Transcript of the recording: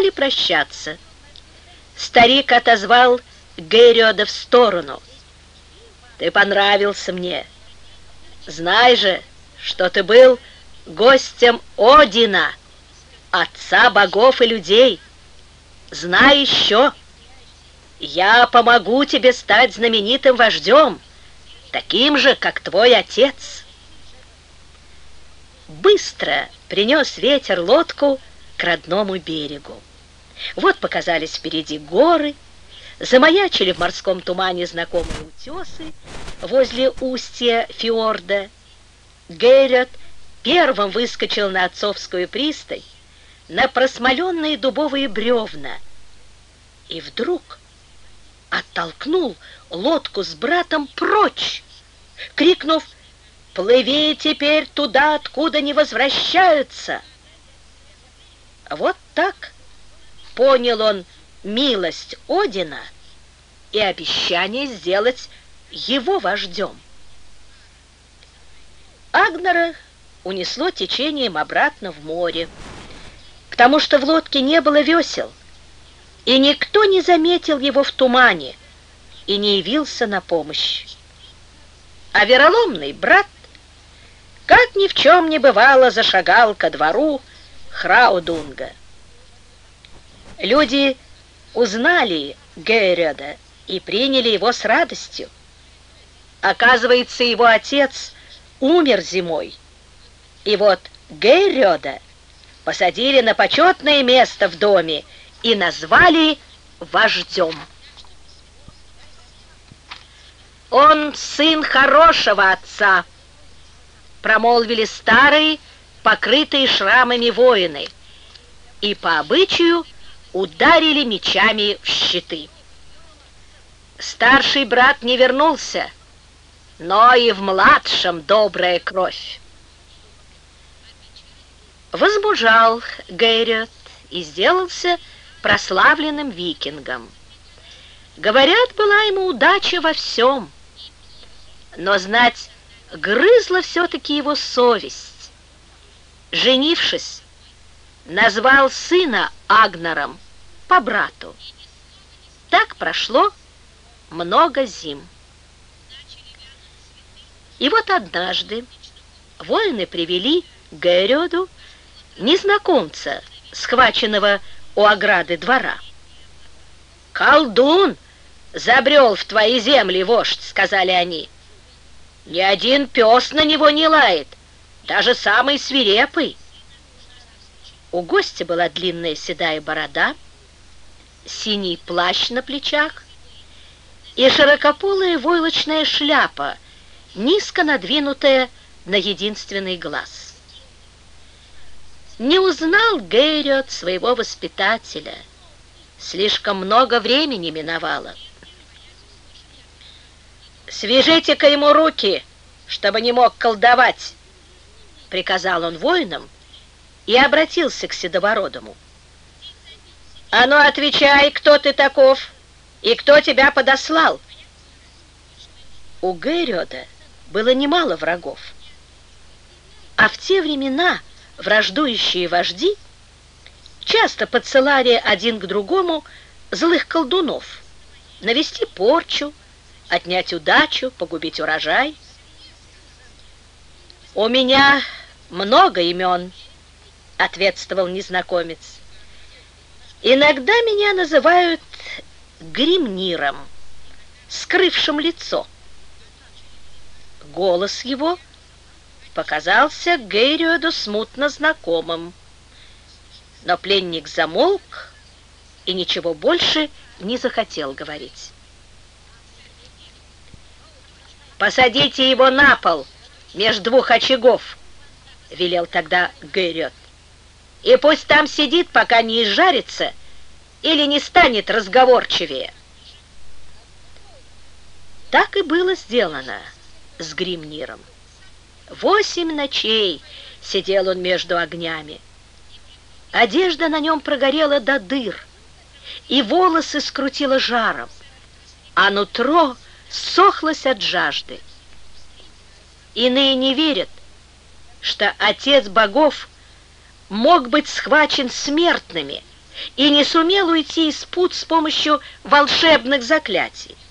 стали прощаться. Старик отозвал Гейрёда в сторону. «Ты понравился мне. Знай же, что ты был гостем Одина, отца богов и людей. Знай еще, я помогу тебе стать знаменитым вождем, таким же, как твой отец». Быстро принес ветер лодку к родному берегу. Вот показались впереди горы, замаячили в морском тумане знакомые утесы возле устья фьорда. Гейрёд первым выскочил на отцовскую пристань, на просмоленные дубовые бревна, и вдруг оттолкнул лодку с братом прочь, крикнув: «Плыви теперь туда, откуда не возвращаются!» Вот так понял он милость Одина и обещание сделать его вождем. Агнера унесло течением обратно в море, потому что в лодке не было весел, и никто не заметил его в тумане и не явился на помощь. А вероломный брат, как ни в чем не бывало, зашагал ко двору Храудунга. Люди узнали Гейрёда и приняли его с радостью. Оказывается, его отец умер зимой, и вот Гейрёда посадили на почетное место в доме и назвали вождем. «Он сын хорошего отца», — промолвили старые, покрытые шрамами воины, и по обычаю ударили мечами в щиты. Старший брат не вернулся, но и в младшем добрая кровь. Возмужал Гейрёд и сделался прославленным викингом. Говорят, была ему удача во всем, но, знать, грызла все-таки его совесть. Женившись, назвал сына Агнаром по брату. Так прошло много зим. И вот однажды воины привели к Гейрёду незнакомца, схваченного у ограды двора. «Колдун забрел в твои земли, вождь», — сказали они. «Ни один пес на него не лает, даже самый свирепый». У гостя была длинная седая борода, синий плащ на плечах и широкополая войлочная шляпа, низко надвинутая на единственный глаз. Не узнал Гейрёд своего воспитателя. Слишком много времени миновало. «Свяжите-ка ему руки, чтобы не мог колдовать», — приказал он воинам и обратился к седобородому. «А ну, отвечай, кто ты таков и кто тебя подослал?» У Гейрёда было немало врагов, а в те времена враждующие вожди часто подсылали один к другому злых колдунов навести порчу, отнять удачу, погубить урожай. «У меня много имен», — ответствовал незнакомец. «Иногда меня называют Гримниром, скрывшим лицо». Голос его показался Гейрёду смутно знакомым, но пленник замолк и ничего больше не захотел говорить. «Посадите его на пол между двух очагов», — велел тогда Гейрёд, «и пусть там сидит, пока не изжарится или не станет разговорчивее». Так и было сделано с Гримниром. 8 ночей сидел он между огнями. Одежда на нем прогорела до дыр, и волосы скрутило жаром, а нутро ссохлось от жажды. Иные не верят, что отец богов мог быть схвачен смертными и не сумел уйти из пут с помощью волшебных заклятий.